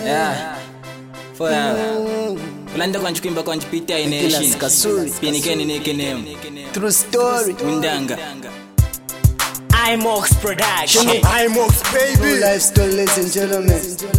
Yeah. For Ulanda kwanji kuimba kwanji pita ination. Pinikeni name. True story. Undanga. IMOX production. IMOX baby. True life story, ladies and gentlemen.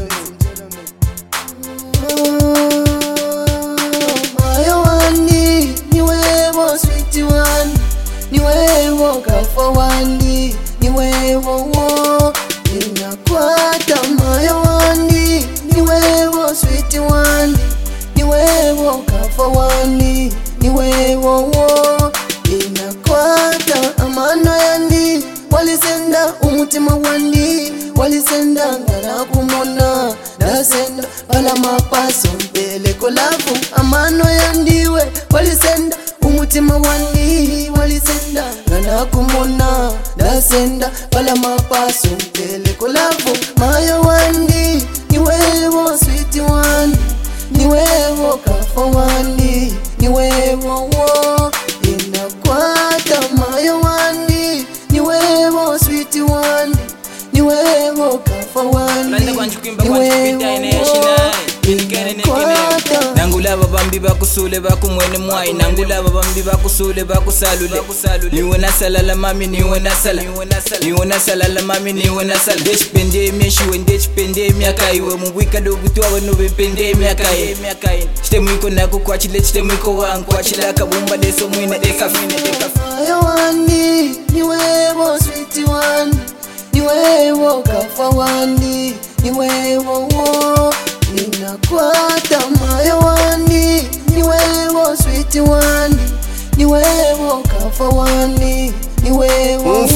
Moyo wandi ni wewe sweet one, ni wewe kafa wandi, ni wewe wo inakwata. Moyo wandi ni wewe sweet one, ni wewe kafa wandi, ni wewe wo inakwata. Amana yandi walisenda umutima wandi, walisenda ngara kumona dasenda bala mapaso mbele kolavu. Amano yandiwe walisenda umutima wandi, walisenda ngara kumona dasenda bala mapaso mbele kolavu. Mayo wandi ni wewe sweet one, ni wewe kafa wandi, ni wewe wo inakwata. Mayo wandi ni wewe sweet one, ni wewe kafa wandi, ni wewe Nangula babambi bakusule bakumwene mwai, nangula babambi bakusule bakusalule. Niwe nasalala mami, niwe nasala, niwe nasalala mami, niwe nasala. Dech pandemia shiwe dech pandemia kaiwe mubwika dobutu abo no pandemia kai. Chite mwiko nako kwachile, chite mwiko wangu kwachila kabumba deso mwine dekafine. Moyo wandi ni wewe sweet one, ni wewe kafa wandi, ni wewe wo inakwata. Moyo wandi ni wewe sweet one, ni wewe kafa wandi, ni wewe wo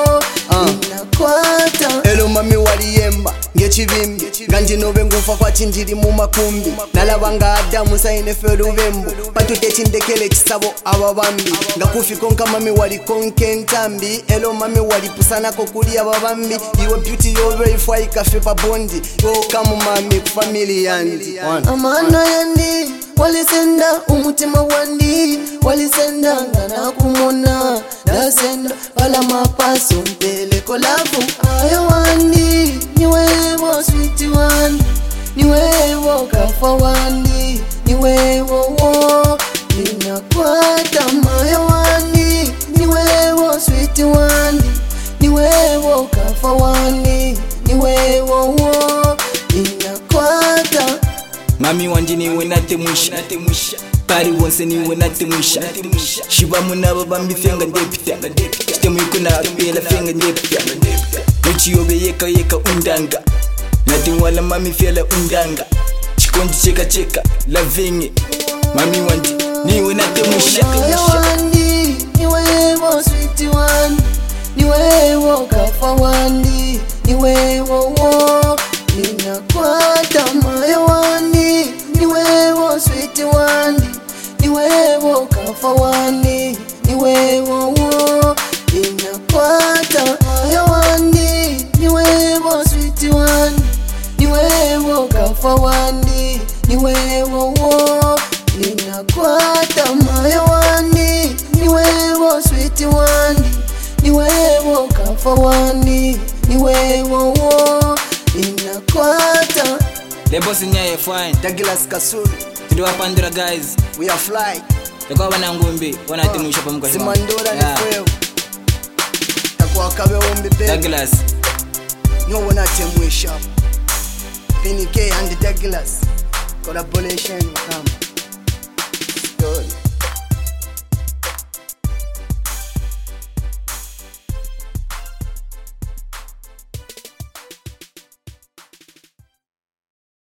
inakwata. Elo mami waliyemba ngechivimbi nganje nobe ngufa kwachinjiri mu makumbi, nalabanga Adamu saine ferubembu patute chindekele kisabo ababambi ngakufiko nka mami wali konke ntambi. Elo mami wali pusana ko kuli ababambi, iwe beauty yobe ifwa ikafe pa bondi yo kamu mami ku family yandi. Amana yandi walisenda umutima wandi, walisenda ngana kumona dasenda bala mapaso mbele kolavu. Ayo wandi ni wewe sweet one, ni wewe kafa wandi, ni wewe wo inakwata. Moyo wandi ni wewe sweet one, ni wewe kafa wandi, ni wewe wo inakwata. Mami wanje niwe natemusha, pari wonse niwe natemusha. Shiba muna babambi fenga ndepita, chite mwiko na apela fenga ndepita. Uchi yobe yeka undanga, nati wala mami fela undanga. Chikondi cheka la vingi, mami wanje niwe natemusha. Moyo wandi ni wewe sweet one, ni wewe kafa wandi, ni wewe wo inakwata. Moyo wandi ni wewe sweet one, ni wewe kafa wandi, ni wewe wo inakwata. Moyo wandi ni wewe sweet one, ni wewe kafa wandi, ni wewe wo inakwata. Moyo wandi ni wewe sweet one, ni wewe kafa wandi, ni wewe wo inakwata. Lebo sinyaye fine. Douglas Kasuri. Tudo apandura guys. We are fly. Yako bana ngumbi, wana temusha pamuka. Simandora ni kweo. Takwa kabe ombi baby. Douglas. No one atemwisha. PNK and Douglas. Collaboration come.